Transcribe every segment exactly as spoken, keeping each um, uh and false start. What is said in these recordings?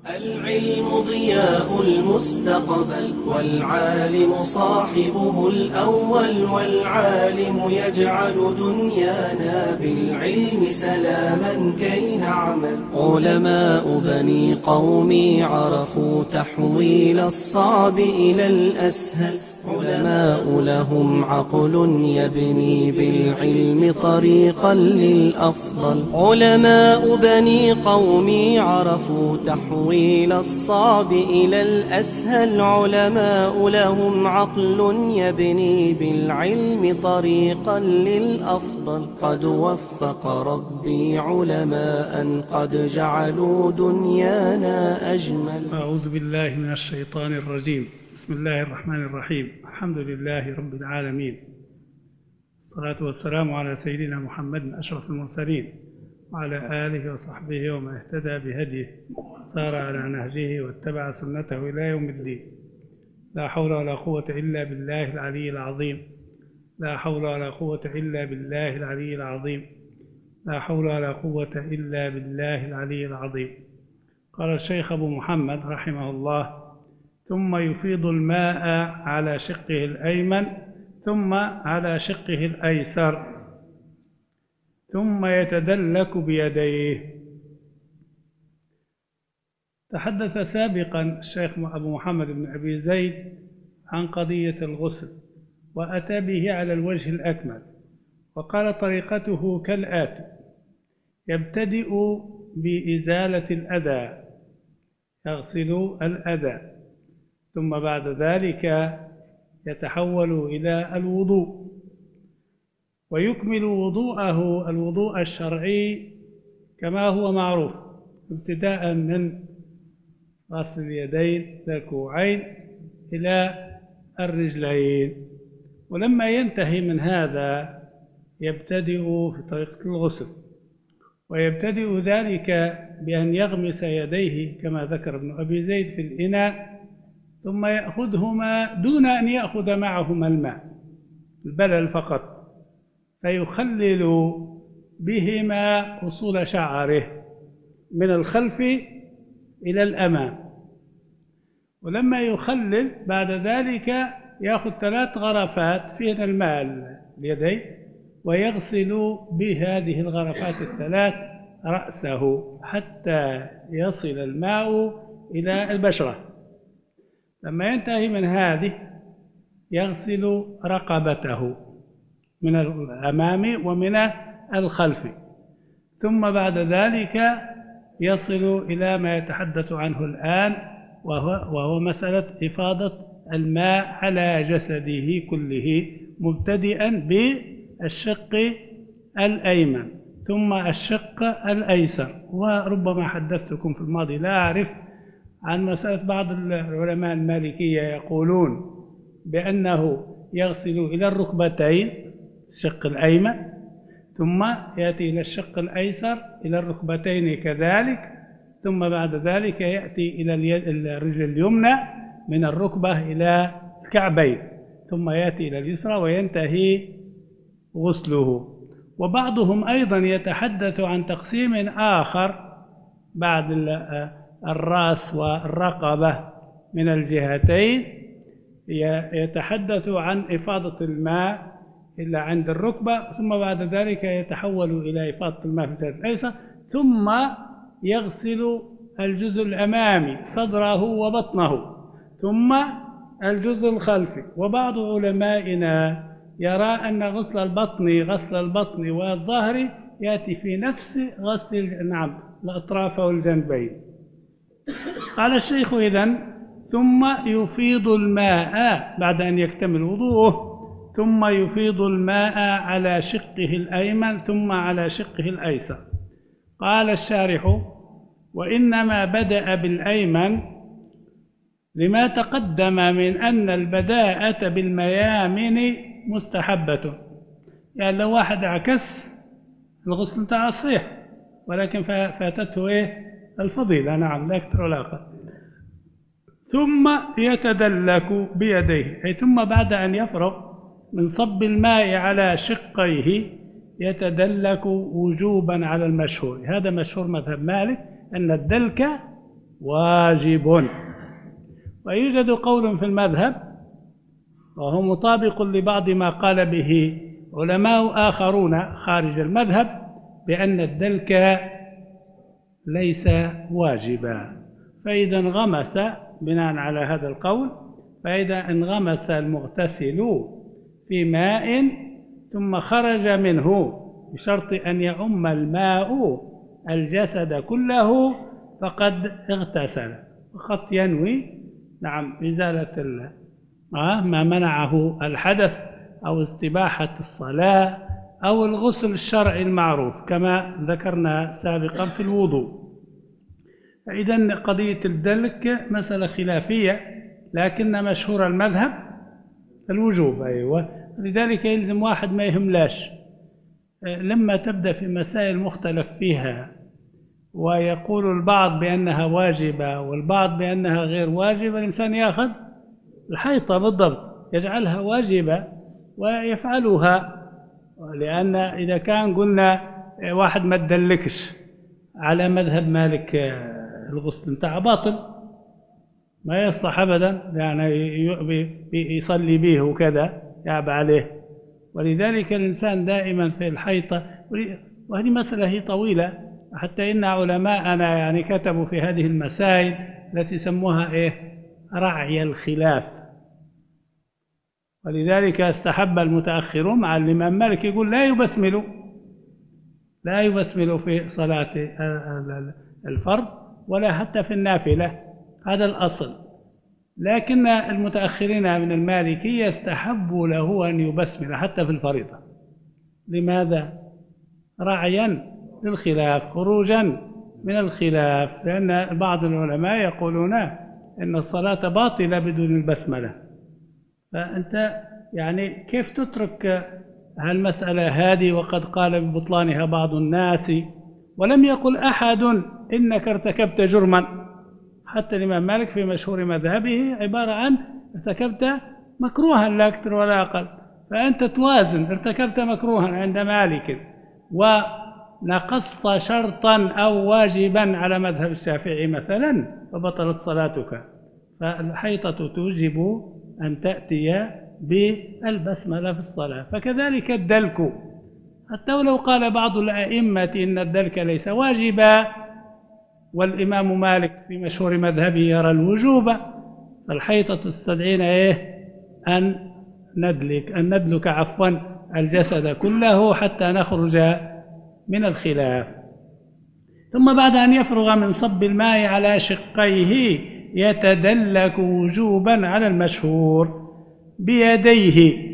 العلم ضياء المستقبل والعالم صاحبه الأول، والعالم يجعل دنيانا بالعلم سلاما كي نعمل. علماء بني قومي عرفوا تحويل الصعب إلى الأسهل، علماء لهم عقل يبني بالعلم طريقا للأفضل. علماء بني قومي عرفوا تحويل الصعب إلى الأسهل، علماء لهم عقل يبني بالعلم طريقا للأفضل. قد وفق ربي علماء قد جعلوا دنيانا أجمل. أعوذ بالله من الشيطان الرجيم. بسم الله الرحمن الرحيم. الحمد لله رب العالمين، الصلاة والسلام على سيدنا محمد أشرف المرسلين وعلى آله وصحبه ومن اهتدى بهديه سار على نهجه واتبع سنته إلى يوم الدين. لا حول ولا قوة إلا بالله العلي العظيم. لا حول ولا قوة إلا بالله العلي العظيم. لا حول ولا قوة إلا بالله العلي العظيم. قال الشيخ أبو محمد رحمه الله: ثم يفيض الماء على شقه الأيمن ثم على شقه الأيسر ثم يتدلك بيديه. تحدث سابقا الشيخ أبو محمد بن أبي زيد عن قضية الغسل، وأتى به على الوجه الأكمل، وقال طريقته كالآتي: يبتدئ بإزالة الأذى، يغسل الأذى، ثم بعد ذلك يتحول إلى الوضوء، ويكمل وضوءه الوضوء الشرعي كما هو معروف، ابتداء من غسل اليدين إلى الكوعين إلى الرجلين. ولما ينتهي من هذا يبتدئ في طريقة الغسل، ويبتدئ ذلك بأن يغمس يديه كما ذكر ابن أبي زيد في الإناء، ثم يأخذهما دون أن يأخذ معهما الماء، البلل فقط، فيخلل بهما أصول شعره من الخلف إلى الأمام. ولما يخلل بعد ذلك يأخذ ثلاث غرفات فيهن الماء اليدين، ويغسل بهذه الغرفات الثلاث رأسه حتى يصل الماء إلى البشرة. لما ينتهي من هذه يغسل رقبته من الأمام ومن الخلف، ثم بعد ذلك يصل إلى ما يتحدث عنه الآن، وهو, وهو مسألة إفاضة الماء على جسده كله، مبتدئا بالشق الأيمن ثم الشق الأيسر. وربما حدثتكم في الماضي، لا أعرف، عن مسألة بعض العلماء المالكية يقولون بأنه يغسل إلى الركبتين الشق الأيمن، ثم يأتي إلى الشق الأيسر إلى الركبتين كذلك، ثم بعد ذلك يأتي إلى الرجل اليمنى من الركبة إلى الكعبين، ثم يأتي إلى اليسرى وينتهي غسله. وبعضهم أيضا يتحدث عن تقسيم آخر بعد الرأس والرقبة من الجهتين، يتحدث عن إفاضة الماء إلا عند الركبة، ثم بعد ذلك يتحول إلى إفاضة الماء في الجهة الأيسر، ثم يغسل الجزء الأمامي صدره وبطنه، ثم الجزء الخلفي. وبعض علمائنا يرى أن غسل البطن غسل البطن والظهر يأتي في نفس غسل نعم الأطراف والجنبين. قال الشيخ: إذن ثم يفيض الماء بعد أن يكتمل وضوءه، ثم يفيض الماء على شقه الأيمن ثم على شقه الأيسر. قال الشارح: وإنما بدأ بالأيمن لما تقدم من أن البداءة بالميامن مستحبة. يعني لو واحد عكس الغسل بتاعه صحيح، ولكن فاتته إيه؟ الفضيلة، نعم، لا أكثر ولا أقل. ثم يتدلك بيديه، أي ثم بعد أن يفرغ من صب الماء على شقيه يتدلك وجوبا على المشهور. هذا مشهور مذهب مالك، أن الدلك واجب. ويوجد قول في المذهب وهو مطابق لبعض ما قال به علماء آخرون خارج المذهب بأن الدلك ليس واجبا. فإذا انغمس بناء على هذا القول، فإذا انغمس المغتسل في ماء ثم خرج منه بشرط أن يعم الماء الجسد كله فقد اغتسل، فقط ينوي نعم إزالة ما منعه الحدث أو استباحة الصلاة أو الغسل الشرعي المعروف كما ذكرنا سابقا في الوضوء. فإذا قضية الدلك مسألة خلافية، لكن مشهور المذهب الوجوب. أيوة، لذلك يلزم واحد ما يهملاش لما تبدأ في مسائل مختلف فيها ويقول البعض بأنها واجبة والبعض بأنها غير واجبة، الإنسان يأخذ الحيطة بالضبط، يجعلها واجبة ويفعلها. لأن إذا كان قلنا واحد ما تدلكش على مذهب مالك الغسل بتاعه باطل ما يصلح أبدا، يعني يصلي به وكذا يعب عليه. ولذلك الإنسان دائما في الحيطة، وهذه مسألة هي طويلة، حتى إن علماءنا يعني كتبوا في هذه المسائل التي سموها إيه رعي الخلاف. ولذلك استحب المتأخرون مع الإمام مالك يقول لا يبسملوا لا يبسملوا في صلاة الفرض ولا حتى في النافلة، هذا الأصل. لكن المتأخرين من المالكية استحبوا له أن يبسمل حتى في الفريضة. لماذا؟ رعيا للخلاف، خروجا من الخلاف، لأن بعض العلماء يقولون إن الصلاة باطلة بدون البسملة. فأنت يعني كيف تترك هالمسألة هذه وقد قال ببطلانها بعض الناس ولم يقل أحد إنك ارتكبت جرما؟ حتى الإمام مالك في مشهور مذهبه عبارة عن ارتكبت مكروها لا أكثر ولا أقل. فأنت توازن، ارتكبت مكروها عند مالك ونقصت شرطا أو واجبا على مذهب الشافعي مثلا فبطلت صلاتك. فالحيطة توجب أن تأتي بالبسملة في الصلاة. فكذلك الدلك، حتى ولو قال بعض الأئمة إن الدلك ليس واجبا والإمام مالك في مشهور مذهبه يرى الوجوب، فالحيطة تستدعينا إيه أن ندلك أن ندلك عفوا الجسد كله حتى نخرج من الخلاف. ثم بعد أن يفرغ من صب الماء على شقيه يتدلك وجوبا على المشهور بيديه.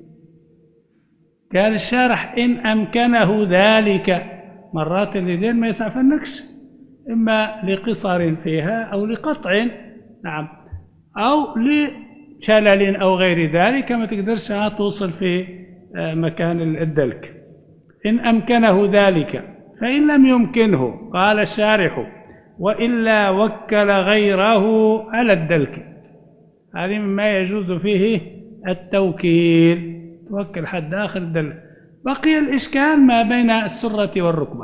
قال الشارح إن أمكنه ذلك، مرات اليدين ما يسعفنكش، إما لقصر فيها أو لقطع نعم أو لشلل أو غير ذلك، ما تقدرش توصل في مكان الدلك. إن أمكنه ذلك، فإن لم يمكنه قال الشارح وإلا وكل غيره على الدلك. هذه مما يجوز فيه التوكيل، توكل حد آخر الدلك. بقي الإشكال ما بين السرة والركبة.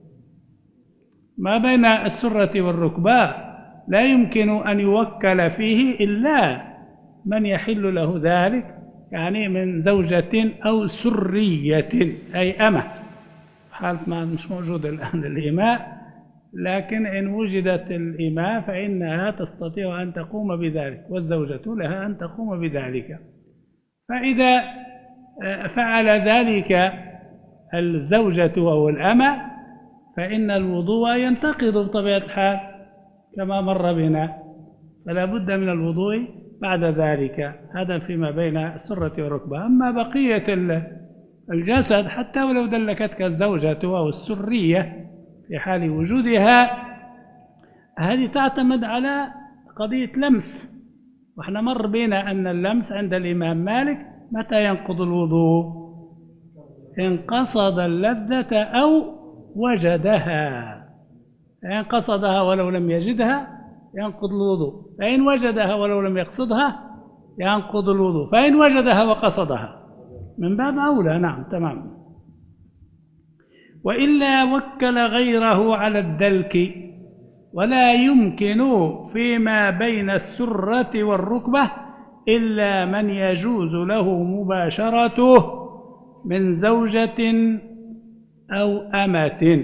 ما بين السرة والركبة لا يمكن أن يوكل فيه إلا من يحل له ذلك، يعني من زوجة أو سرية أي أمة، حالة ما مش موجودة الآن الإماء، لكن إن وجدت الإماء فإنها تستطيع أن تقوم بذلك والزوجة لها أن تقوم بذلك. فإذا فعل ذلك الزوجة أو الأمة فإن الوضوء ينتقض بطبيعة الحال كما مر بنا، فلا بد من الوضوء بعد ذلك. هذا فيما بين السرة والركبة. أما بقية الجسد حتى ولو دلكتك الزوجة أو السرية في حال وجودها، هذه تعتمد على قضية لمس، وإحنا مر بنا أن اللمس عند الإمام مالك متى ينقض الوضوء؟ إن قصد اللذة أو وجدها. إن قصدها ولو لم يجدها ينقض الوضوء، فإن وجدها ولو لم يقصدها ينقض الوضوء، فإن وجدها وقصدها من باب أولى. نعم تمام. وإلا وكل غيره على الدلك، ولا يمكن فيما بين السرة والركبة إلا من يجوز له مباشرته من زوجة أو أمة.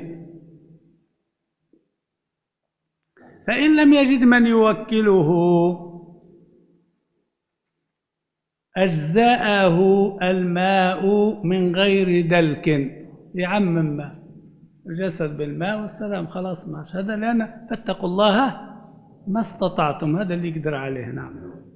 فإن لم يجد من يوكله أجزأه الماء من غير دلك، يعمم الجسد بالماء والسلام، خلاص ماشي. هذا لأن فاتقوا الله ما استطعتم، هذا اللي يقدر عليه. نعم.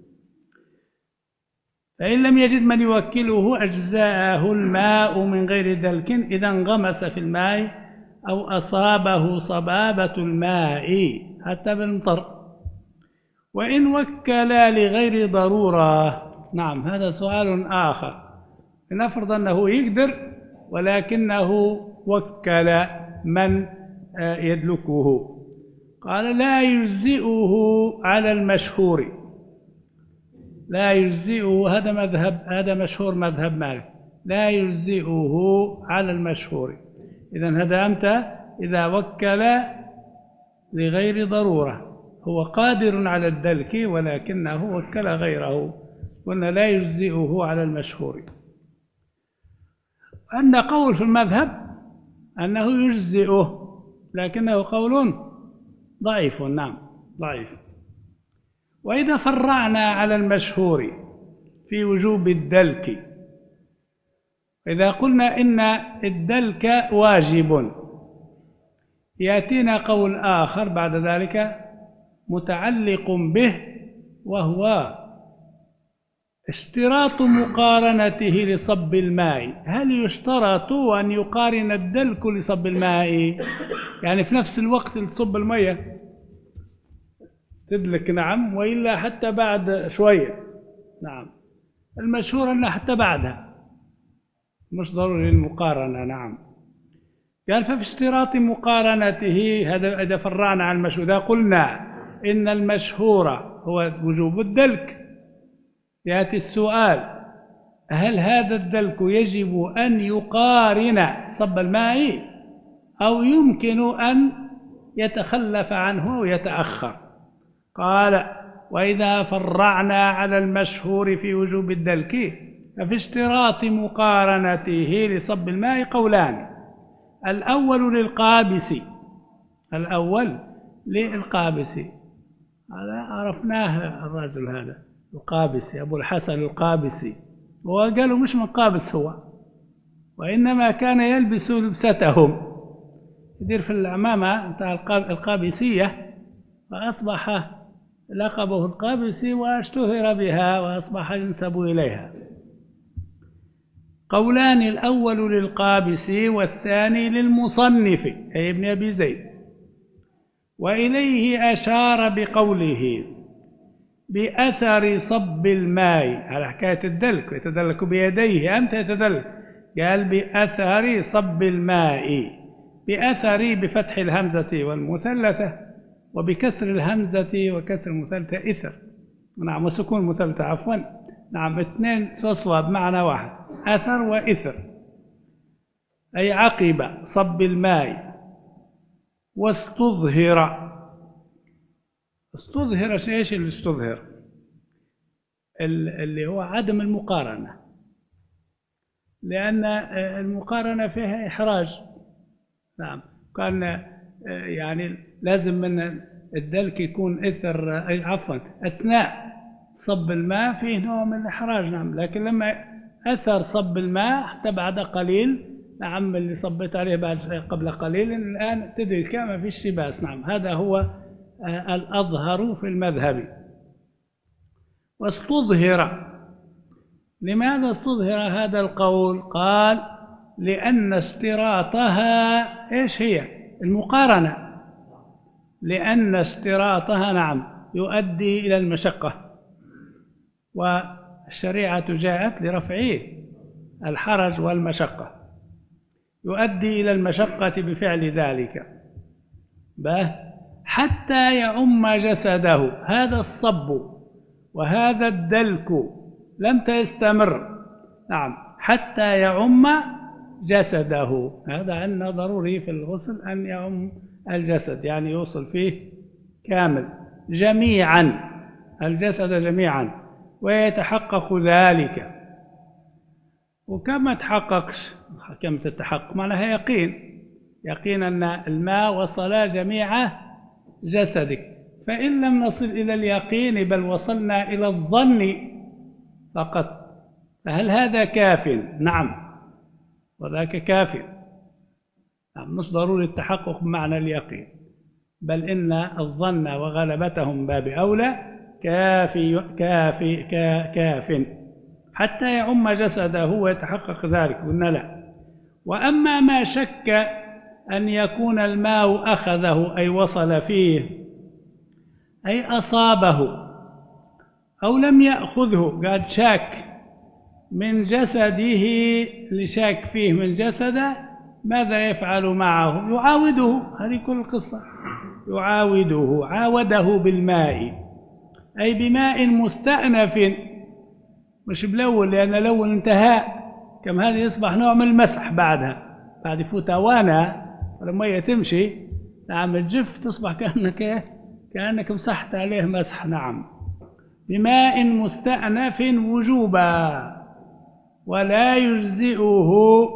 فإن لم يجد من يوكله أجزاءه الماء من غير دلك إذا انغمس في الماء أو أصابه صبابة الماء حتى بالمطر. وإن وكلا لغير ضرورة، نعم هذا سؤال آخر. لنفرض أنه يقدر ولكنه وكل من يدلكه، قال لا يجزئه على المشهور، لا يجزئه، هذا مذهب، هذا مشهور مذهب مالك، لا يجزئه على المشهور. إذن هذا أمتى؟ إذا وكل لغير ضرورة، هو قادر على الدلك ولكنه وكل غيره، قلنا لا يجزئه على المشهور. أن قول في المذهب أنه يجزئه لكنه قول ضعيف، نعم ضعيف. وإذا فرعنا على المشهور في وجوب الدلك، إذا قلنا إن الدلك واجب، يأتينا قول آخر بعد ذلك متعلق به، وهو اشتراط مقارنته لصب الماء. هل يشترط أن يقارن الدلك لصب الماء؟ يعني في نفس الوقت اللي تصب المية تدلك، نعم، وإلا حتى بعد شوية، نعم. المشهور أنه حتى بعدها، مش ضروري المقارنة، نعم. قال ففي اشتراط مقارنته، هذا إذا فرعنا عن المشهور، إذا قلنا إن المشهور هو وجوب الدلك، يأتي السؤال هل هذا الدلك يجب أن يقارن صب الماء أو يمكن أن يتخلف عنه ويتأخر؟ قال وإذا فرعنا على المشهور في وجوب الدلك ففي اشتراط مقارنته لصب الماء قولان. الأول للقابس، الأول للقابسي، هذا عرفناه الرجل هذا القابسي، أبو الحسن القابسي، وقالوا مش من قابس هو، وإنما كان يلبس لبستهم، يدير في العمامة بتاع القابسية، فأصبح لقبه القابسي واشتهر بها وأصبح ينسب إليها. قولان، الأول للقابسي والثاني للمصنف أي ابن أبي زيد، وإليه أشار بقوله بأثر صب الماء، على حكاية الدلك، يتدلك بيديه، أمتى يتدلك؟ قال بأثر صب الماء، بأثر بفتح الهمزة والمثلثة، وبكسر الهمزة وكسر المثلثة إثر، نعم، وسكون المثلثة عفوا، نعم، اثنين تصوى بمعنى واحد، أثر وإثر، أي عقب صب الماء. واستظهر، استظهر ايش اللي استظهر؟ اللي هو عدم المقارنة، لأن المقارنة فيها إحراج، نعم، كان يعني لازم من الدلك يكون إثر، عفوا أثناء صب الماء فيه نوع من الإحراج، نعم، لكن لما أثر صب الماء حتى بعد قليل، نعم، اللي صبيت عليه بعد قبل قليل الآن تدرك ما فيش باس، نعم، هذا هو الأظهر في المذهب. واستظهر، لماذا استظهر هذا القول؟ قال لأن اشتراطها إيش هي؟ المقارنة، لأن اشتراطها، نعم، يؤدي إلى المشقة، والشريعة جاءت لرفع الحرج والمشقة، يؤدي إلى المشقة بفعل ذلك، به حتى يعم جسده. هذا الصب وهذا الدلك لم تستمر، نعم، حتى يعم جسده. هذا عندنا ضروري في الغسل أن يعم الجسد، يعني يوصل فيه كامل جميعا، الجسد جميعا، ويتحقق ذلك. وكما تحققش، كم تتحقق معناها يقين، يقين أن الماء وصل جميع جسدك. فإن لم نصل إلى اليقين بل وصلنا إلى الظن فقط، فهل هذا كاف؟ نعم، وذاك كاف. نعم، مش ضروري التحقق بمعنى اليقين، بل إن الظن وغلبتهم باب أولى كافي كافي كاف حتى يعم جسده ويتحقق ذلك. قلنا لا. وأما ما شك أن يكون الماء أخذه أي وصل فيه أي أصابه أو لم يأخذه، قد شاك من جسده لشاك فيه من جسده، ماذا يفعل معه؟ يعاوده. هذه كل القصة، يعاوده، عاوده بالماء أي بماء مستأنف، مش بالأول، لأن الأول انتهى. كم هذه يصبح نوع من المسح بعدها، بعد يفوت أوانها المية تمشي، نعم، الجف تصبح كأنك كأنك مسحت عليه مسح. نعم، بماء مستأنف وجوبا، ولا يجزئه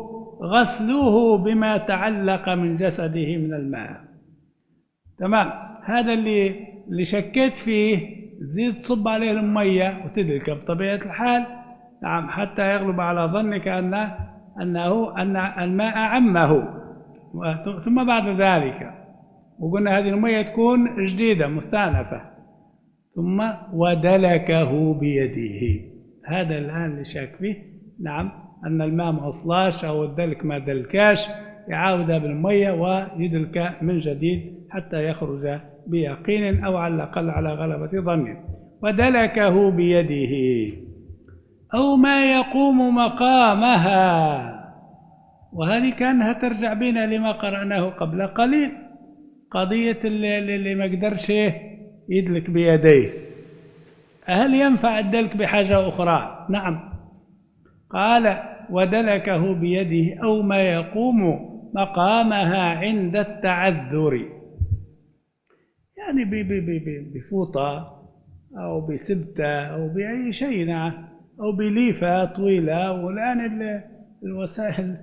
غسله بما تعلق من جسده من الماء. تمام، هذا اللي اللي شكيت فيه، تزيد تصب عليه المية وتدلك بطبيعة الحال، نعم، حتى يغلب على ظنك أن أنه أن الماء عمه. ثم بعد ذلك، وقلنا هذه المية تكون جديدة مستأنفة، ثم ودلكه بيده. هذا الآن اللي شاك فيه، نعم، أن الماء ما وصلاش أو الدلك ما دلكاش، يعاودها بالمية ويدلك من جديد حتى يخرج بيقين أو على الأقل على غلبة ظن. ودلكه بيده أو ما يقوم مقامها. وهذه كانها ترجع بنا لما قرأناه قبل قليل، قضية اللي, اللي ما قدرش يدلك بيديه، هل ينفع الدلك بحاجة أخرى؟ نعم، قال ودلكه بيده أو ما يقوم مقامها عند التعذر، يعني بفوطة أو بسبتة أو بأي شيء، أو بليفة طويلة. والآن الوسائل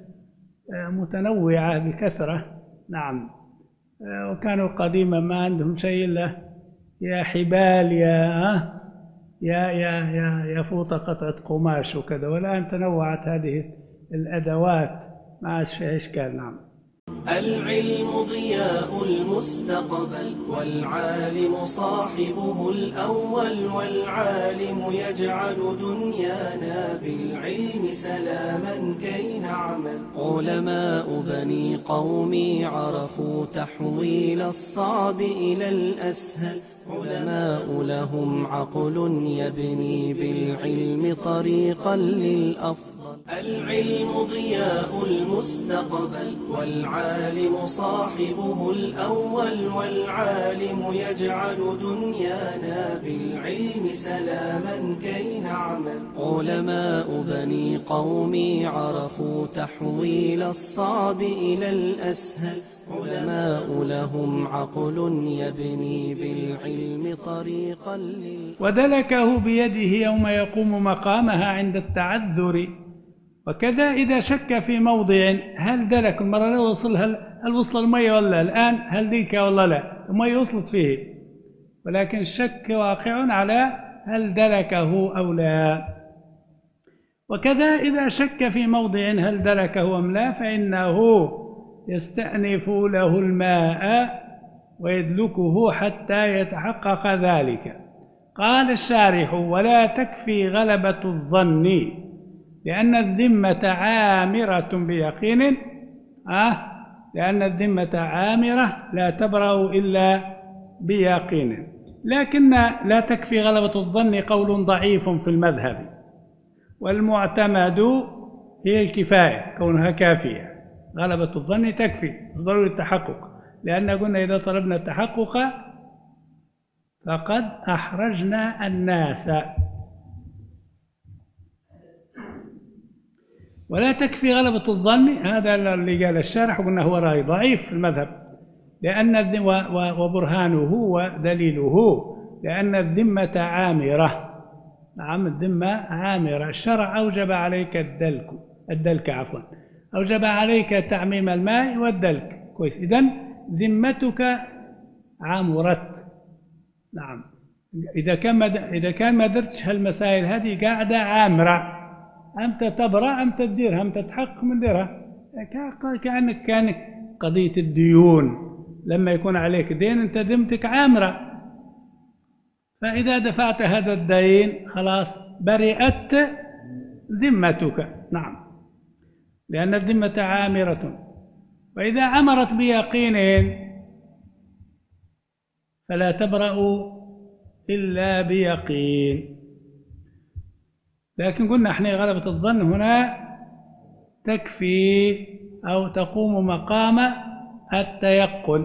متنوعة بكثرة، نعم، وكانوا قديما ما عندهم شيء إلا يا حبال يا يا يا يا يا فوطة قطعة قماش وكذا، والآن تنوعت هذه الأدوات ما عادش فيها إشكال. نعم. العلم ضياء المستقبل، والعالم صاحبه الأول، والعالم يجعل دنيانا بالعلم سلاما كي نعمل. علماء بني قومي عرفوا تحويل الصعب إلى الأسهل، علماء لهم عقل يبني بالعلم طريقا للأفضل. العلم ضياء المستقبل، والعالم صاحبه الأول، والعالم يجعل دنيانا بالعلم سلاما كي نعمل. علماء بني قومي عرفوا تحويل الصعب إلى الأسهل، علماء لهم عقل يبني بالعلم طريقا لل. ودلكه بيده يوم يقوم مقامها عند التعذر. وكذا إذا شك في موضع، هل دلك المرة لا وصل، هل, هل وصل المية ولا الآن، هل دلك ولا لا، المية وصلت فيه، ولكن الشك واقع على هل دلكه أو لا. وكذا إذا شك في موضع هل دلكه أم لا، فإنه يستأنف له الماء ويدلكه حتى يتحقق ذلك. قال الشارح: ولا تكفي غلبة الظن، لأن الذمة عامرة بيقين، آه لأن الذمة عامرة لا تبرأ إلا بيقين. لكن لا تكفي غلبة الظن قول ضعيف في المذهب، والمعتمد هي الكفاية، كونها كافية. غلبة الظن تكفي، ضروري التحقق، لأن قلنا إذا طلبنا التحقق فقد أحرجنا الناس. ولا تكفي غلبة الظن، هذا اللي قال الشارح، وقلنا هو رأي ضعيف في المذهب، لأن وبرهانه ودليله لأن الذمة عامرة. نعم الذمة عامرة. الشرع أوجب عليك الدلك الدلك عفوا أوجب عليك تعميم الماء والدلك. كويس. إذن ذمتك عامرت. نعم إذا كان ما إذا كان ما درتش هالمسائل هذه قاعدة عامرة، أمتى تبرأ أمتى تديرها أمتى تحقق من ديرها. كأنك كان قضية الديون، لما يكون عليك دين أنت ذمتك عامرة، فإذا دفعت هذا الدين خلاص برئت ذمتك. نعم لأن الذمة عامرة. وإذا عمرت بيقين فلا تبرأ إلا بيقين. لكن قلنا احنا غلبة الظن هنا تكفي أو تقوم مقام التيقن،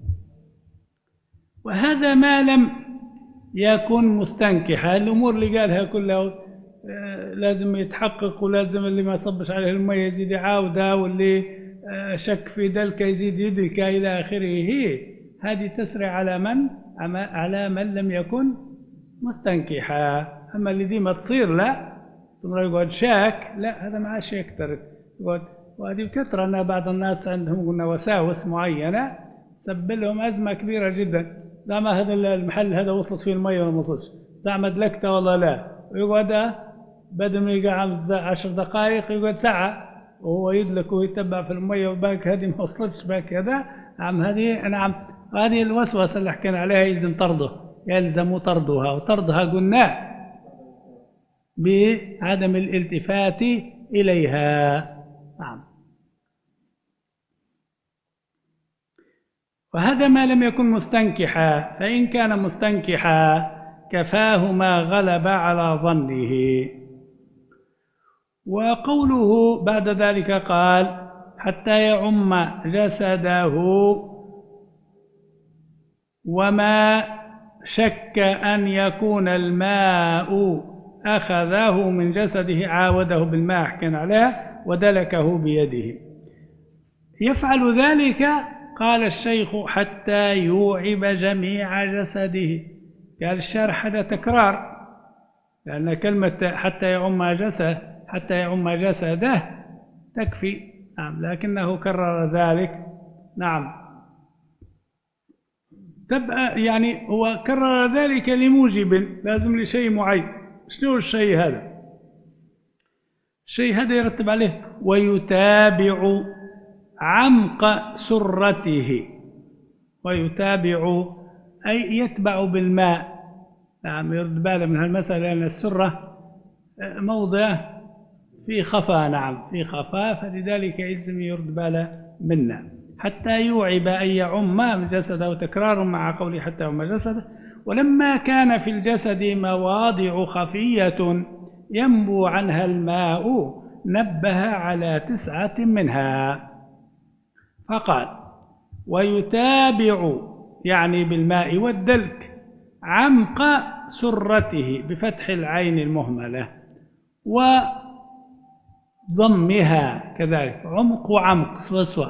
وهذا ما لم يكن مستنكحا. الأمور اللي قالها كلها لازم يتحقق، ولازم اللي ما صبش عليه الماء يزيد عاودة، واللي شك في دلك يزيد يدلك إلى آخره، هذه تسرع على من على من لم يكن مستنكحا. أما اللي ديما تصير لا ثم يقعد شاك، لا هذا ما عادش يكتر يقعد. وهذه بكثرة أن بعض الناس عندهم قلنا وساوس معينة تسبب لهم أزمة كبيرة جدا. زعما هذا المحل هذا وصلت فيه المية ولا ما وصلش، زعما دلكته ولا لا، ويقعد بدل ما يقعد عشر دقائق يقعد ساعة وهو يدلك ويتبع في المية وباك هذه ما وصلتش باك كذا. نعم هذه نعم هذه الوسوسة اللي حكينا عليها يلزم طرده، يلزم طردها. وطردها قلنا بعدم الالتفات إليها. نعم. وهذا ما لم يكن مستنكحا، فإن كان مستنكحا كفاه ما غلب على ظنه. وقوله بعد ذلك قال حتى يعم جسده وما شك أن يكون الماء أخذه من جسده عاوده بالماء حكينا عليه ودلكه بيده. يفعل ذلك قال الشيخ حتى يوعب جميع جسده. قال الشارح هذا تكرار، لأن كلمة حتى يعم جسد حتى يعم جسده تكفي. نعم لكنه كرر ذلك. نعم تبقى يعني هو كرر ذلك لموجب، لازم لشيء معين. شنو الشيء هذا؟ الشيء هذا يرتب عليه ويتابع عمق سرته. ويتابع أي يتبع بالماء. نعم يرد باله من هالمسألة لأن السرة موضع في خفاء. نعم في خفاء، فلذلك يلزم يرد باله منا. حتى يوعب أن يعم جسده، تكرار مع قوله حتى يعم جسده. ولما كان في الجسد مواضع خفية ينبو عنها الماء نبه على تسعة منها، فقال ويتابع يعني بالماء والدلك عمق سرته بفتح العين المهملة وضمها كذلك. عمق وعمق سوا سوا،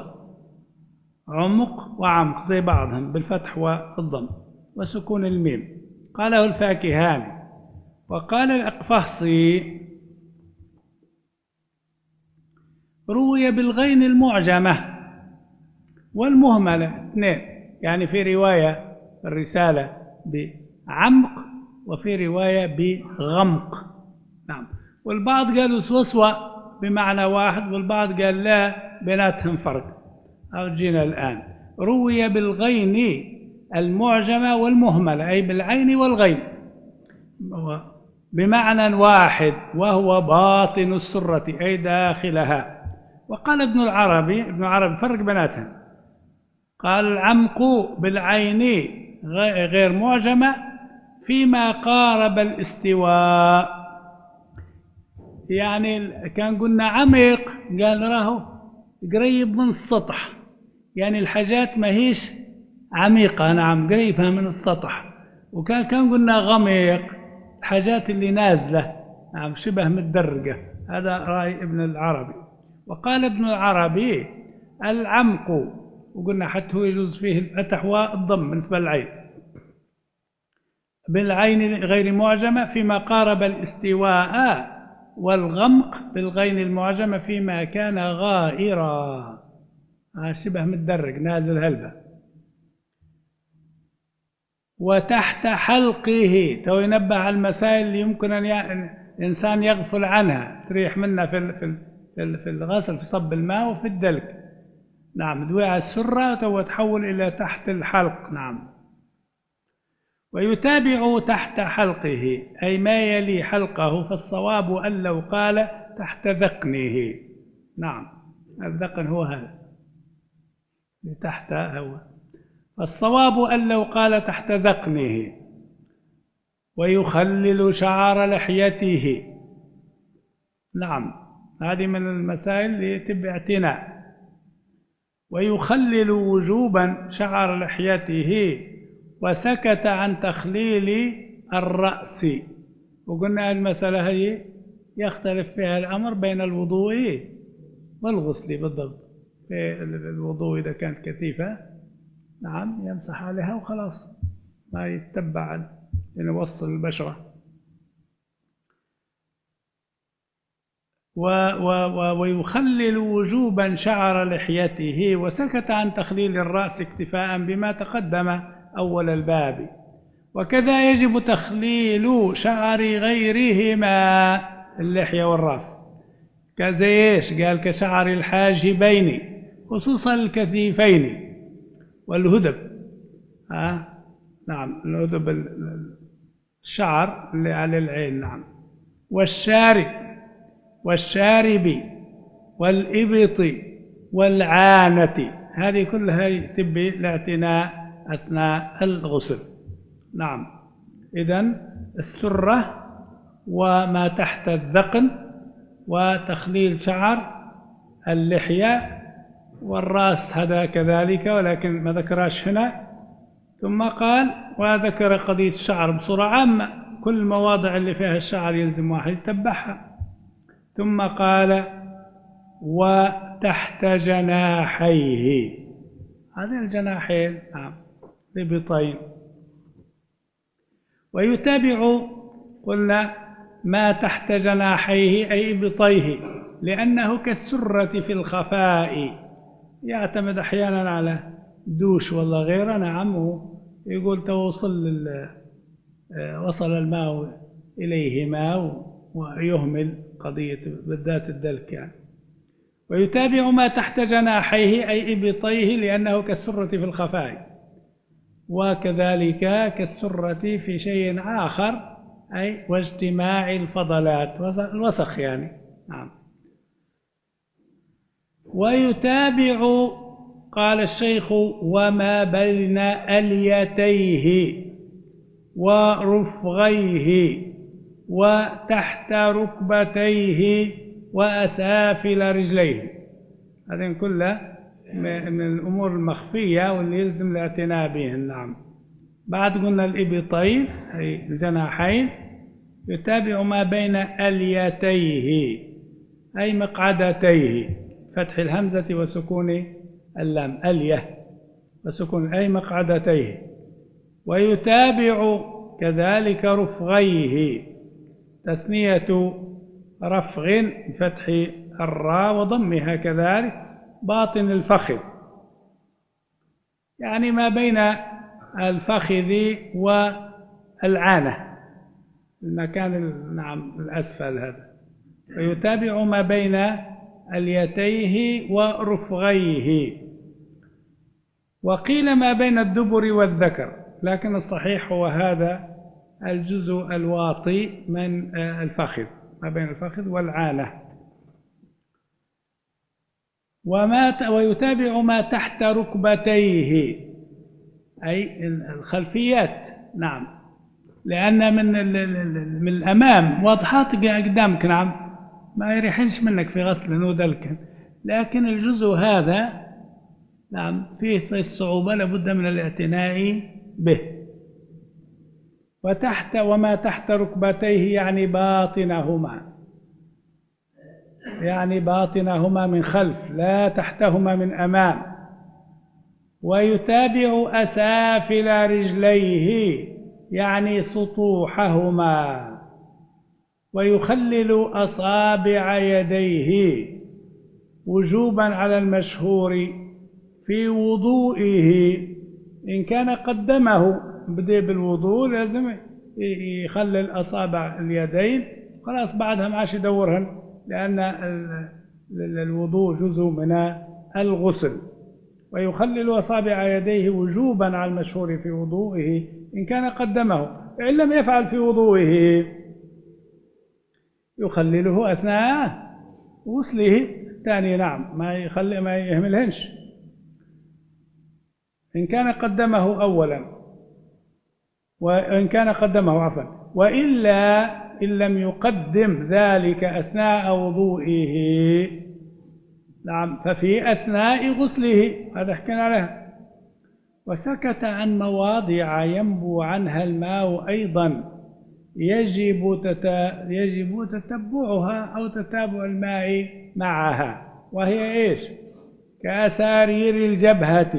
عمق وعمق زي بعضهم بالفتح والضم وسكون الميم. قاله الفاكهاني. وقال الأقفصي روي بالغين المعجمة والمهملة اثنين، يعني في رواية الرسالة بعمق وفي رواية بغمق. نعم والبعض قالوا سوسوة بمعنى واحد، والبعض قال لا بيناتهم فرق. أرجينا الآن. روي بالغين المعجمة والمهملة أي بالعين والغين بمعنى واحد وهو باطن السرة أي داخلها. وقال ابن العربي ابن العربي فرق بيناتهم، قال العمق بالعين غير معجمة فيما قارب الاستواء. يعني كان قلنا عميق قال راهو قريب من السطح، يعني الحاجات ما هيش عميقة. نعم قريبها من السطح. وكان كان قلنا غميق الحاجات اللي نازلة. نعم شبه متدرجة. هذا رأي ابن العربي. وقال ابن العربي العمق وقلنا حتى هو يجوز فيه الفتح والضم بالنسبة للعين، بالعين غير معجمة فيما قارب الاستواء، والغمق بالغين المعجمة فيما كان غائرا، شبه متدرج نازل هلبة. وتحت حلقه، تو ينبه على المسائل اللي يمكن أن الإنسان يغفل عنها تريح منها في في الغسل في صب الماء وفي الدلك. نعم، دوي على السرة تو تحول إلى تحت الحلق. نعم. ويتابع تحت حلقه أي ما يلي حلقه، فالصواب أن لو قال تحت ذقنه. نعم، الذقن هو هذا تحت هو، فالصواب أن لو قال تحت ذقنه. ويخلل شعر لحيته. نعم، هذه من المسائل اللي تبع اعتناء. ويخلل وجوبا شعر لحيته وسكت عن تخليل الرأس. وقلنا المسألة هي يختلف فيها الأمر بين الوضوء والغسل بالضبط. في الوضوء إذا كانت كثيفة نعم يمسح عليها وخلاص، ما يتبع يوصل البشرة. و و و ويخلل وجوبا شعر لحيته وسكت عن تخليل الرأس اكتفاء بما تقدم أول الباب. وكذا يجب تخليل شعر غيرهما، اللحية والرأس، كزي ايش؟ قال كشعر الحاجبين خصوصا الكثيفين والهدب. ها نعم، الهدب الشعر اللي على العين. نعم. والشارب والشارب والإبط والعانة، هذه كلها تبي الاعتناء أثناء الغسل. نعم. إذن السرة وما تحت الذقن وتخليل شعر اللحية والرأس هذا كذلك، ولكن ما ذكراش هنا. ثم قال وذكر قضية الشعر بصورة عامة، كل المواضع اللي فيها الشعر يلزم واحد يتبعها. ثم قال وتحت جناحيه، هذه الجناحين نعم ربطين. ويتابع قلنا ما تحت جناحيه أي إبطيه، لأنه كالسرة في الخفاء، يعتمد أحيانا على دوش ولا غيره. نعم، يقول توصل وصل الماء إليهما ويهمل قضية بالذات الدلك يعني. ويتابع ما تحت جناحيه أي إبطيه لأنه كالسرة في الخفاء، وكذلك كالسرة في شيء آخر أي واجتماع الفضلات الوسخ يعني. نعم. ويتابع قال الشيخ وما بين أليتيه ورفغيه وتحت ركبتيه وأسافل رجليه، هذين كلها من الأمور المخفية واللي يلزم الاعتناء بهن. نعم. بعد قلنا الإبطين أي الجناحين. يتابع ما بين أليتيه أي مقعدتيه، فتح الهمزة وسكون اللام، أليه وسكون أي مقعدتيه. ويتابع كذلك رفغيه، تثنية رفغ فتح الراء وضمها كذلك، باطن الفخذ يعني ما بين الفخذ والعانة، المكان نعم الأسفل هذا. ويتابع ما بين اليتيه ورفغيه. وقيل ما بين الدبر والذكر، لكن الصحيح هو هذا الجزء الواطي من الفخذ، ما بين الفخذ والعانة. وما ويتابع ما تحت ركبتيه أي الخلفيات. نعم، لأن من من الأمام واضحات قدامك نعم ما يريحش منك في غسل ودلك، لكن الجزء هذا نعم فيه الصعوبة لابد من الاعتناء به. وتحت وما تحت ركبتيه يعني باطنهما، يعني باطنهما من خلف لا تحتهما من أمام. ويتابع أسافل رجليه يعني سطوحهما، ويخلل أصابع يديه وجوبا على المشهور في وضوئه. إن كان قدمه بدأ بالوضوء لازم يخلل أصابع اليدين، خلاص بعدها ما عادش يدورهن، لأن الوضوء جزء من الغسل. ويخلل أصابع يديه وجوبا على المشهور في وضوئه إن كان قدمه، إن لم يفعل في وضوئه يخلله أثناء غسله الثاني. نعم، ما يخلي ما يهملهنش. إن كان قدمه أولا، وإن كان قدمه عفوا، وإلا إن لم يقدم ذلك أثناء وضوئه، نعم، ففي أثناء غسله، هذا حكينا عليها. وسكت عن مواضع ينبو عنها الماء أيضا يجب تتا يجب تتبعها أو تتابع الماء معها، وهي إيش؟ كأسارير الجبهة،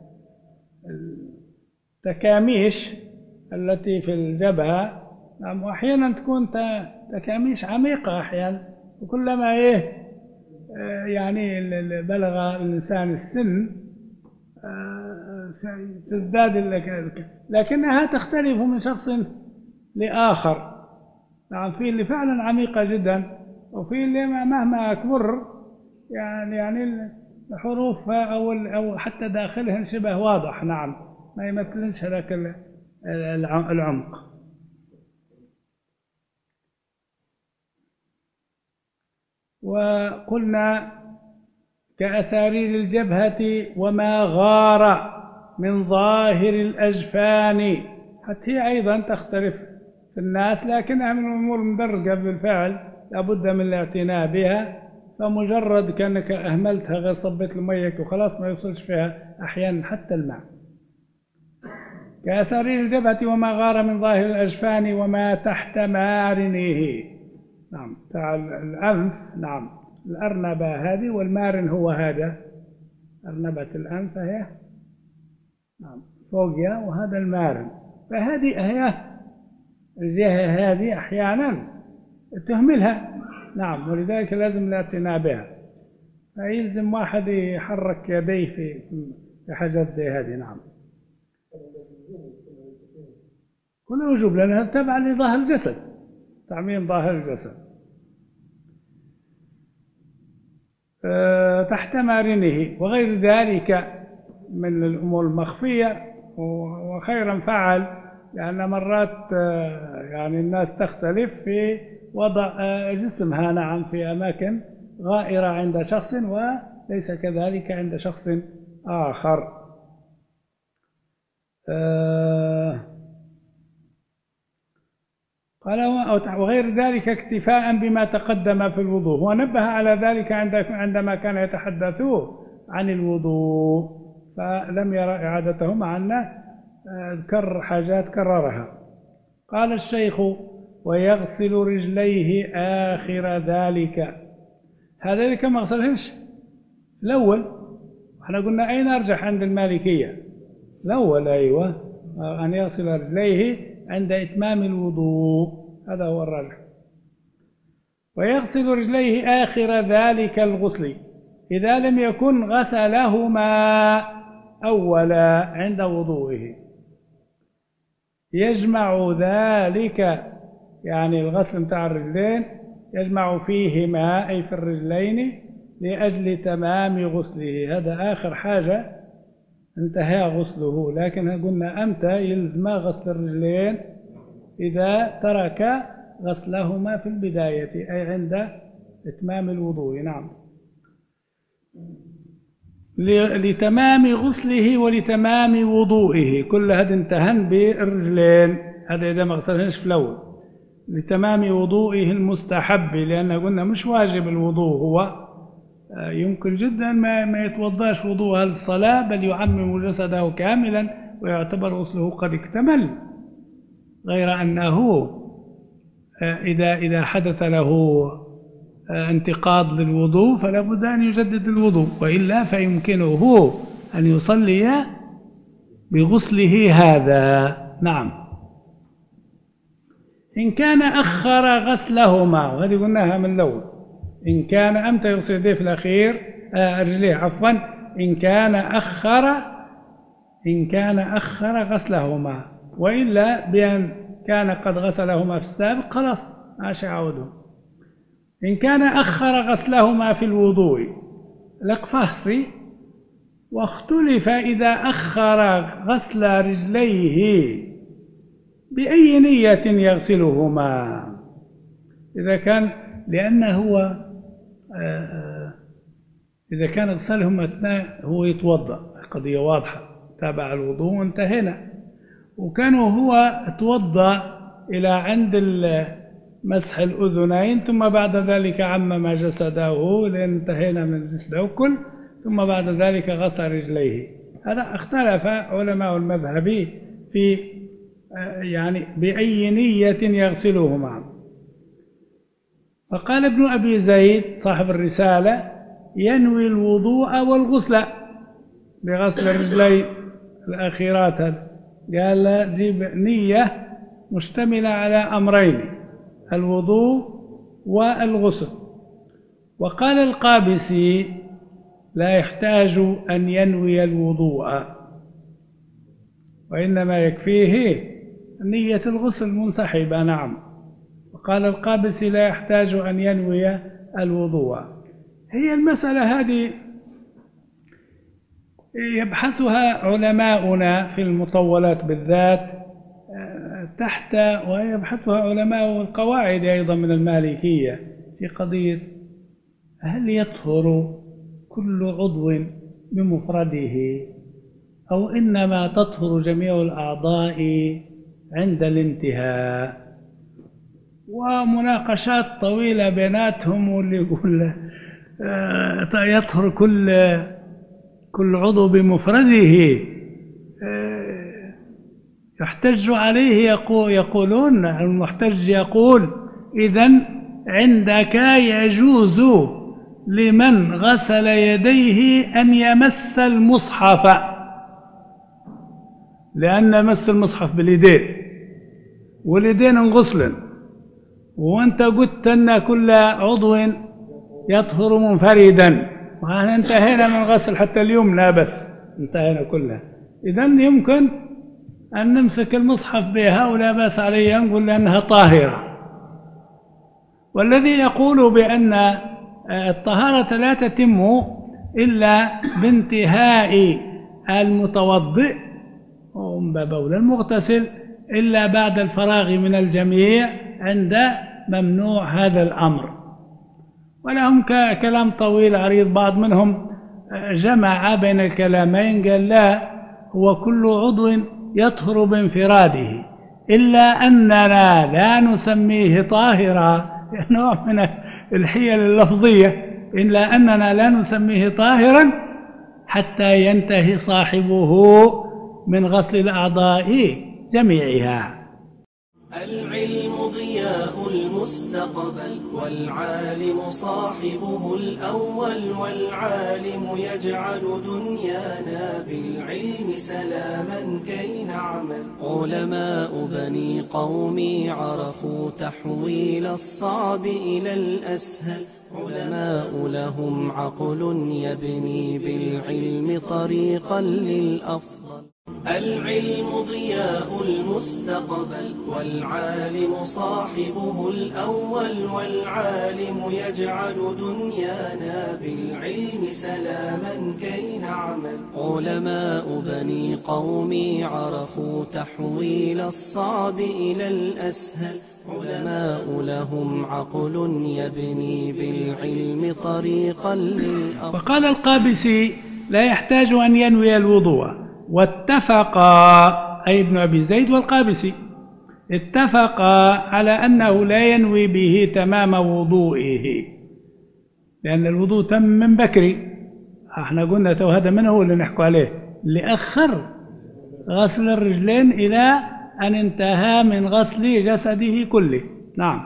التكاميش التي في الجبهة. نعم، وأحيانا تكون تكاميش عميقة أحيانا، وكلما إيه يعني بلغ الإنسان السن تزداد، لكنها تختلف من شخص لآخر. نعم، في اللي فعلا عميقة جدا، وفي اللي مهما كبر يعني يعني حروفها أو أو حتى داخلها شبه واضح. نعم، ما يمثلش هذاك العمق. وقلنا كأسارير الجبهة وما غار من ظاهر الأجفان، حتى هي أيضا تختلف في الناس، لكنها من الأمور المدرجة بالفعل لابد من الاعتناء بها. فمجرد كأنك أهملتها غير صبيت المية وخلاص ما يوصلش فيها أحيانا حتى الماء. كأسارير الجبهة وما غار من ظاهر الأجفان وما تحت مارنه. نعم، تاع الأنف. نعم، الأرنبة هذه، والمارن هو هذا أرنبة الأنف هي، نعم، فوقها، وهذا المارن. فهذه هي الجهة هذه أحيانا تهملها. نعم، ولذلك لازم الاعتناء بها. فيلزم واحد يحرك يديه في في حاجات زي هذه. نعم، كل وجوب لأنها تبع لظاهر الجسد، تعميم ظاهر الجسد. أه تحت مارنه وغير ذلك من الأمور المخفية، وخيرا فعل، لأن مرات يعني الناس تختلف في وضع جسمها. نعم، في أماكن غائرة عند شخص وليس كذلك عند شخص آخر. أه قال وغير ذلك اكتفاء بما تقدم في الوضوء. ونبه على ذلك عندما كان يتحدث عن الوضوء، فلم يرى إعادته، مع أنه ذكر حاجات كررها. قال الشيخ ويغسل رجليه آخر ذلك. هذا اللي كما غسلهنش الأول، احنا قلنا أين أرجح عند المالكية؟ الأول، أيوة، أن يغسل رجليه عند إتمام الوضوء، هذا هو الراجح. ويغسل رجليه آخر ذلك الغسل إذا لم يكن غسلهما أولا عند وضوئه. يجمع ذلك يعني الغسل متاع الرجلين يجمع فيهما أي في الرجلين لأجل تمام غسله. هذا آخر حاجة انتهى غسله، لكن قلنا أمتى يلزم غسل الرجلين؟ إذا ترك غسلهما في البداية، أي عند إتمام الوضوء. نعم، لتمام غسله ولتمام وضوئه، كل هذا انتهن بالرجلين، هذا إذا ما غسلهنش في الأول. لتمام وضوئه المستحب، لأن قلنا مش واجب الوضوء، هو يمكن جدا ما ما يتوضاش وضوء الصلاة، بل يعمم جسده كاملا ويعتبر غسله قد اكتمل. غير أنه إذا إذا حدث له انتقاض للوضوء فلا بد أن يجدد الوضوء، وإلا فيمكنه أن يصلي بغسله هذا. نعم. إن كان أخر غسلهما، وهذه قلناها من الأول، إن كان أمتى يغسل يديه في الأخير آه رجليه عفوا إن كان أخر إن كان أخر غسلهما، وإلا بأن كان قد غسلهما في السابق خلاص عاش عودهم. إن كان أخر غسلهما في الوضوء لقفهصي، واختلف إذا أخر غسل رجليه بأي نية يغسلهما. إذا كان لأنه هو إذا كان غسلهما أثناء هو يتوضأ، قضية واضحة، تابع الوضوء وانتهينا، وكانوا هو توضأ إلى عند مسح الأذنين، ثم بعد ذلك عمم جسده لأن انتهينا من جسده كل، ثم بعد ذلك غسل رجليه. هذا اختلف علماء المذهب في يعني بأي نية يغسلهما. فقال ابن أبي زيد صاحب الرسالة: ينوي الوضوء والغسل بغسل الرجلين الأخيرات. قال جيب نية مشتملة على أمرين: الوضوء والغسل. وقال القابسي: لا يحتاج أن ينوي الوضوء، وإنما يكفيه نية الغسل منسحبة. نعم. وقال القابسي: لا يحتاج أن ينوي الوضوء. هي المسألة هذه يبحثها علماؤنا في المطولات بالذات تحت، ويبحثها علماء القواعد أيضا من المالكية في قضية: هل يطهر كل عضو بمفرده أو إنما تطهر جميع الأعضاء عند الانتهاء؟ ومناقشات طويلة بيناتهم، واللي يقول يطهر كل كل عضو بمفرده يحتج عليه. يقولون المحتج يقول: إذن عندك يجوز لمن غسل يديه أن يمس المصحف، لأن مس المصحف باليدين واليدين انغسلن، وانت قلت أن كل عضو يطهر منفردا، وأنا انتهينا من غسل حتى اليمنى بس، انتهينا كلها. إذن يمكن أن نمسك المصحف بها ولا بأس عليها، نقول لأنها طاهرة. والذي يقول بأن الطهارة لا تتم إلا بانتهاء المتوضئ ومن باب أولى المغتسل إلا بعد الفراغ من الجميع عند ممنوع هذا الأمر. ولهم كلام طويل عريض، بعض منهم جمع بين الكلامين، قال: لا، هو كل عضو يطهر بانفراده، إلا أننا لا نسميه طاهرا، نوع من الحيل اللفظية، إلا أننا لا نسميه طاهرا حتى ينتهي صاحبه من غسل الأعضاء جميعها. العلم ضياء المستقبل، والعالم صاحبه الأول، والعالم يجعل دنيانا بالعلم سلاما كي نعمل. علماء بني قومي عرفوا تحويل الصعب إلى الأسهل، علماء لهم عقل يبني بالعلم طريقا للأفضل. العلم ضياء المستقبل، والعالم صاحبه الأول، والعالم يجعل دنيانا بالعلم سلاما كي نعمل. علماء بني قومي عرفوا تحويل الصعب إلى الأسهل، علماء لهم عقل يبني بالعلم طريقا للأفضل. وقال القابسي: لا يحتاج أن ينوي الوضوء. واتفقا، أي ابن أبي زيد والقابسي، اتفقا على أنه لا ينوي به تمام وضوئه، لأن الوضوء تم من بكري. احنا قلنا تو هذا من هو اللي نحكوا عليه، اللي أخر غسل الرجلين إلى أن انتهى من غسل جسده كله. نعم.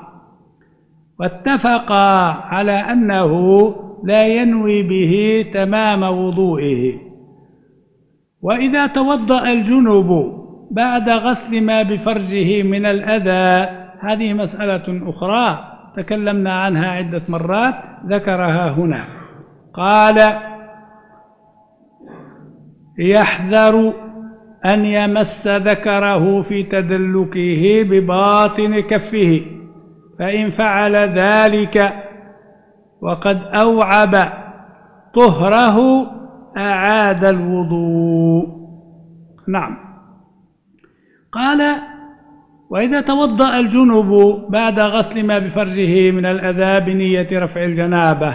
واتفقا على أنه لا ينوي به تمام وضوئه، وإذا توضأ الجنب بعد غسل ما بفرجه من الأذى، هذه مسألة أخرى تكلمنا عنها عدة مرات ذكرها هنا. قال: يحذر أن يمس ذكره في تدلكه بباطن كفه، فإن فعل ذلك وقد أوعب طهره أعاد الوضوء. نعم. قال: وإذا توضأ الجنب بعد غسل ما بفرجه من الأذى بنية رفع الجنابة،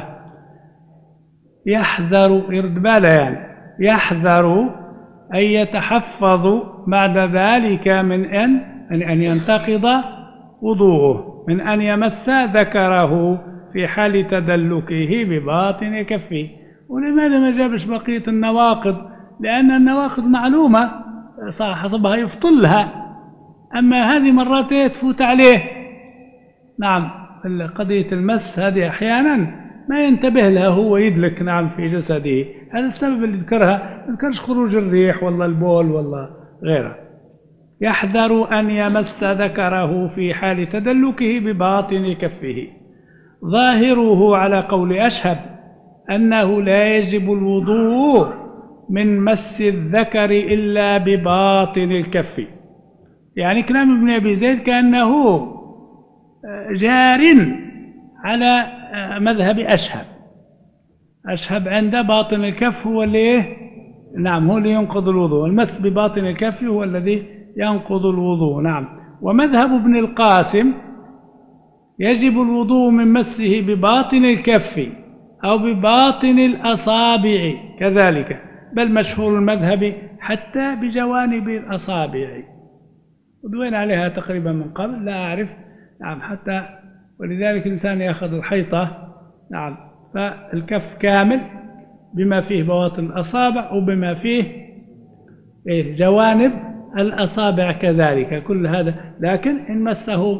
يحذر يرد باله يعني يحذر أن يتحفظ بعد ذلك من أن أن ينتقض وضوءه، من أن يمس ذكره في حال تدلكه بباطن كفه. ولماذا ما جابش بقية النواقض؟ لأن النواقض معلومة صاحبها يفطلها، أما هذه مرات تفوت عليه. نعم، قضية المس هذه أحيانا ما ينتبه لها، هو يدلك نعم في جسده، هذا السبب اللي ذكرها، ما ذكرش خروج الريح ولا البول ولا غيره. يحذر أن يمس ذكره في حال تدلكه بباطن كفه. ظاهره على قول أشهب أنه لا يجب الوضوء من مس الذكر إلا بباطن الكف. يعني كلام ابن أبي زيد كأنه جار على مذهب أشهب. أشهب عند باطن الكف هو اللي نعم هو اللي ينقض الوضوء، المس بباطن الكف هو الذي ينقض الوضوء. نعم. ومذهب ابن القاسم يجب الوضوء من مسه بباطن الكف أو بباطن الأصابع كذلك، بل مشهور المذهب حتى بجوانب الأصابع، ودوين عليها تقريبا من قبل لا أعرف. نعم. حتى ولذلك الإنسان يأخذ الحيطة نعم فالكف كامل بما فيه بواطن الأصابع وبما فيه جوانب الأصابع كذلك، كل هذا. لكن إن مسه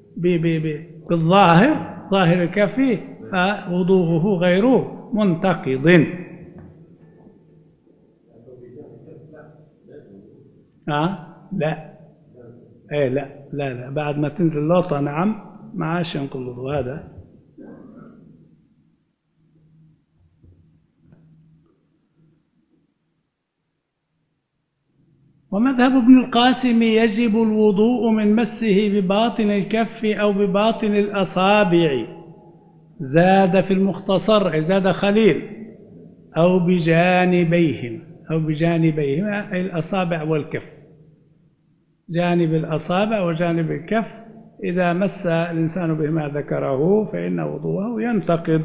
بالظاهر ظاهر الكف فوضوءه غير منتقض. آه لا ايه لا لا لا بعد ما تنزل لوطة نعم ما عادش ينقض الوضوء هذا. ومذهب ابن القاسم يجب الوضوء من مسه بباطن الكف أو بباطن الأصابع، زاد في المختصر زاد خليل أو بجانبيهم أو بجانبيهما أي الأصابع والكف، جانب الأصابع وجانب الكف إذا مس الإنسان بهما ذكره فإن وضوءه ينتقض.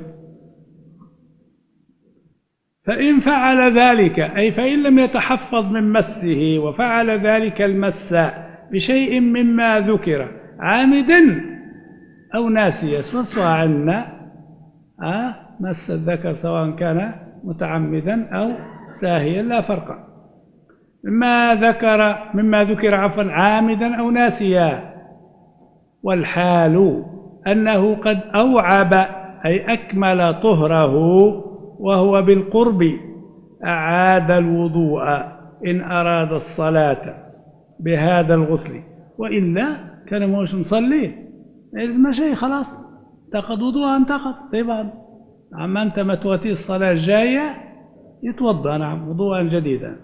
فإن فعل ذلك أي فإن لم يتحفظ من مسه وفعل ذلك المس بشيء مما ذكر عامدا أو ناسيا، سواء عنا آه مس الذكر سواء كان متعمدا أو ساهيا لا فرق، مما ذكر مما ذكر عفوا عامدا أو ناسيا، والحال أنه قد أوعب أي أكمل طهره وهو بالقرب أعاد الوضوء إن أراد الصلاة بهذا الغسل، وإلا كان موش نصلي ما شيء خلاص انتقض وضوء انتقض طيب. عما أنت ما تواتي الصلاة الجاية يتوضأ نعم وضوءا جديدا.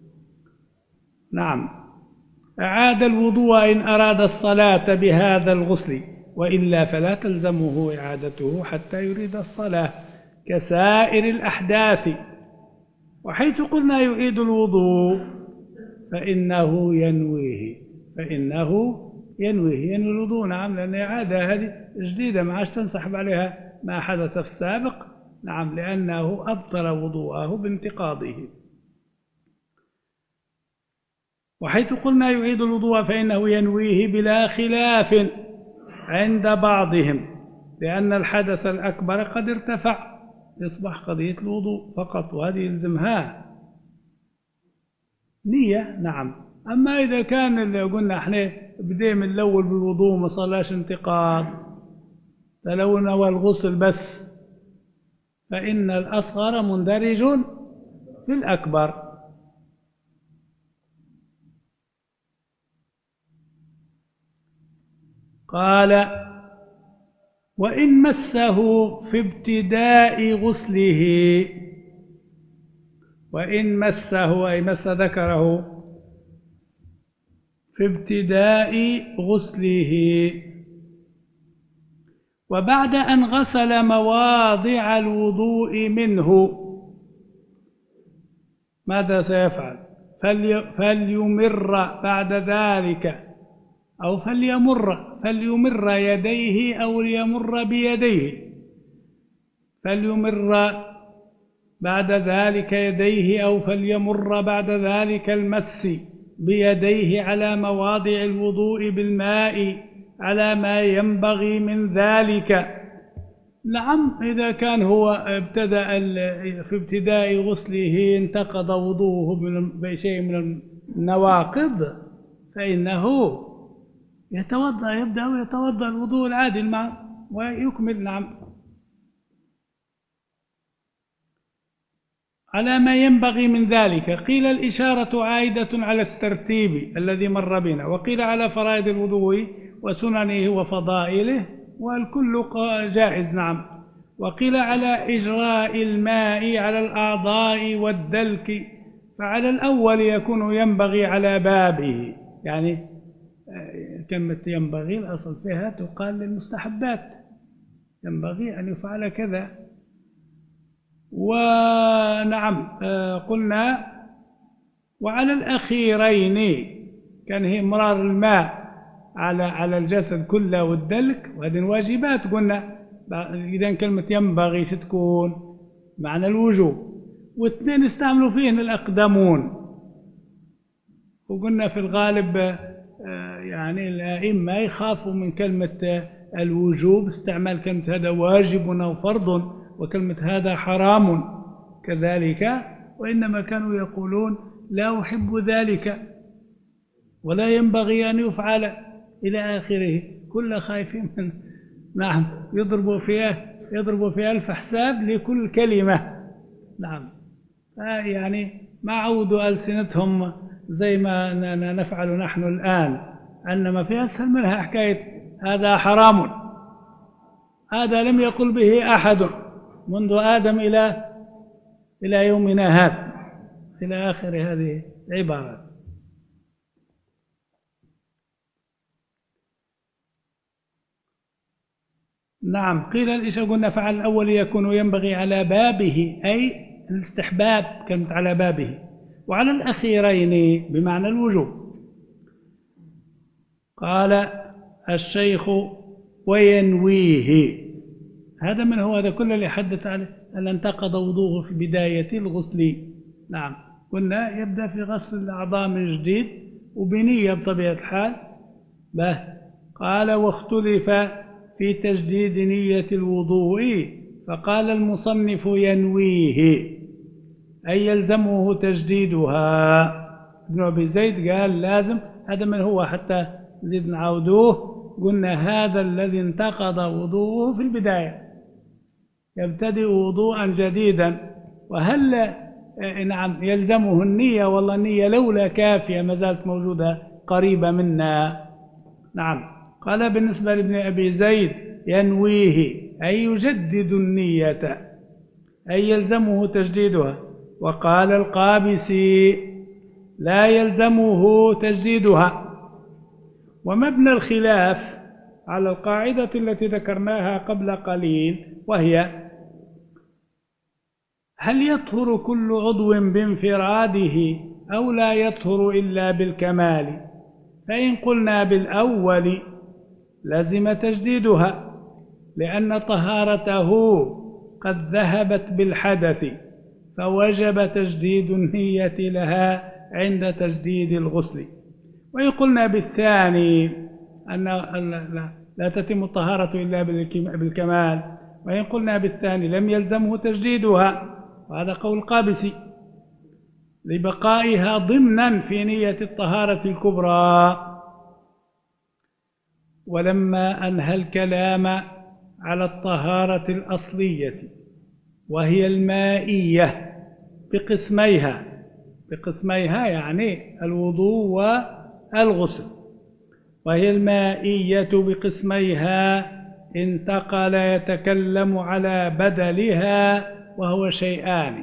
نعم. أعاد الوضوء إن أراد الصلاة بهذا الغسل، وإلا فلا تلزمه إعادته حتى يريد الصلاة كسائر الأحداث. وحيث قلنا يعيد الوضوء فإنه ينويه فإنه ينويه ينوي الوضوء نعم، لأن إعادة هذه جديدة ما عادش تنسحب عليها ما حدث في السابق. نعم، لأنه أبطل وضوءه بانتقاضه. وحيث قلنا يعيد الوضوء فإنه ينويه بلا خلاف عند بعضهم، لأن الحدث الأكبر قد ارتفع يصبح قضية الوضوء فقط، وهذه يلزمها نية. نعم. أما إذا كان اللي قلنا احنا بدي من الأول بالوضوء ما صلاش انتقاض فلو نوى الغسل بس فإن الأصغر مندرج في الأكبر. قال: وإن مسه في ابتداء غسله، وإن مسه أي مس ذكره في ابتداء غسله وبعد أن غسل مواضع الوضوء منه، ماذا سيفعل؟ فلي فليمر بعد ذلك أو فليمر فليمر يديه أو ليمر بيديه، فليمر بعد ذلك يديه أو فليمر بعد ذلك المس بيديه على مواضع الوضوء بالماء على ما ينبغي من ذلك. نعم، إذا كان هو ابتدأ في ابتداء غسله انتقض وضوءه بشيء من النواقض فإنه يتوضأ، يبدأ يتوضأ الوضوء العادي الماء ويكمل. نعم، على ما ينبغي من ذلك. قيل الإشارة عائدة على الترتيب الذي مر بنا، وقيل على فرائض الوضوء وسننه وفضائله، والكل جائز. نعم، وقيل على إجراء الماء على الأعضاء والدلك، فعلى الأول يكون ينبغي على بابه، يعني كلمة ينبغي الأصل فيها تقال للمستحبات، ينبغي أن يفعل كذا. ونعم قلنا وعلى الأخيرين كان هي مرار الماء على على الجسد كله والدلك، وهذه واجبات. قلنا إذا كلمة ينبغي ستكون معنى الوجوب، واثنين استعملوا فيهن الأقدمون، وقلنا في الغالب يعني الأئمة يخافوا من كلمة الوجوب، استعمال كلمة هذا واجب أو فرض، وكلمة هذا حرام كذلك، وإنما كانوا يقولون لا أحب ذلك ولا ينبغي أن يفعل إلى آخره، كل خايفين من نعم يضربوا فيها يضربوا فيها ألف حساب لكل كلمة. نعم، يعني ما عودوا ألسنتهم زي ما نفعل نحن الآن، أنما في أسهل منها حكاية هذا حرام، هذا لم يقل به أحد منذ آدم إلى إلى يومنا هذا، إلى آخر هذه العبارات. نعم، قيل الإشاء قلنا فعل الأول يكون ينبغي على بابه، أي الاستحباب كانت على بابه، وعلى الأخيرين بمعنى الوجوب. قال الشيخ وينويه، هذا من هو هذا كل اللي حدث عليه أن انتقض وضوءه في بداية الغسل. نعم، قلنا يبدأ في غسل الأعضاء من جديد وبنية بطبيعة الحال. به قال واختلف في تجديد نية الوضوء، فقال المصنف ينويه أي يلزمه تجديدها. ابن أبي زيد قال لازم، هذا من هو حتى نزيد نعودوه، قلنا هذا الذي انتقض وضوءه في البداية يبتدئ وضوءا جديدا، وهل نعم يلزمه النية؟ والله النية لولا كافية ما زالت موجودة قريبة منا. نعم، قال بالنسبة لابن أبي زيد ينويه أي يجدد النية أي يلزمه تجديدها. وقال القابسي لا يلزمه تجديدها. ومبنى الخلاف على القاعدة التي ذكرناها قبل قليل، وهي هل يطهر كل عضو بانفراده أو لا يطهر إلا بالكمال؟ فإن قلنا بالأول لازم تجديدها، لأن طهارته قد ذهبت بالحدث، فوجب تجديد النية لها عند تجديد الغسل. وإن قلنا بالثاني أن لا تتم الطهارة إلا بالكمال، وإن قلنا بالثاني لم يلزمه تجديدها، وهذا قول القابسي لبقائها ضمنا في نية الطهارة الكبرى. ولما أنهى الكلام على الطهارة الأصلية وهي المائية بقسميها بقسميها يعني الوضوء والغسل، وهي المائية بقسميها، انتقل يتكلم على بدلها، وهو شيئان: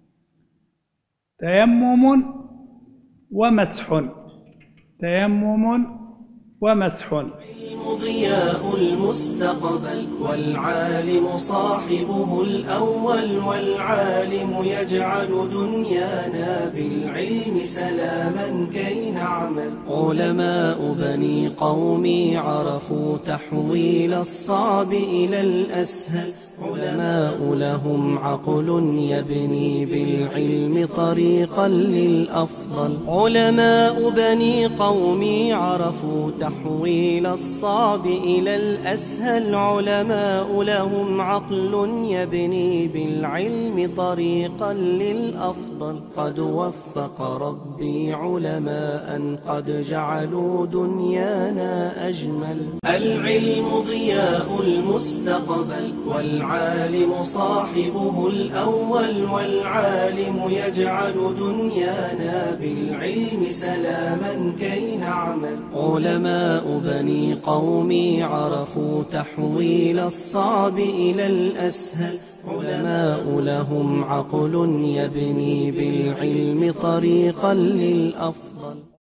تيمم ومسح. تيمم ومسح. العلم ضياء المستقبل، والعالم صاحبه الأول، والعالم يجعل دنيانا بالعلم سلاما كي نعمل. علماء بني قومي عرفوا تحويل الصعب إلى الأسهل، علماء لهم عقل يبني بالعلم طريقا للأفضل. علماء بني قومي عرفوا تحويل الصعب إلى الأسهل، علماء لهم عقل يبني بالعلم طريقا للأفضل. قد وفق ربي علماء قد جعلوا دنيانا أجمل. العلم ضياء المستقبل، والعالم صاحبه الأول، والعالم يجعل دنيانا بالعلم سلاما كي نعمل. علماء بني قومي عرفوا تحويل الصعب إلى الأسهل، علماء لهم عقل يبني بالعلم طريقا للأفضل.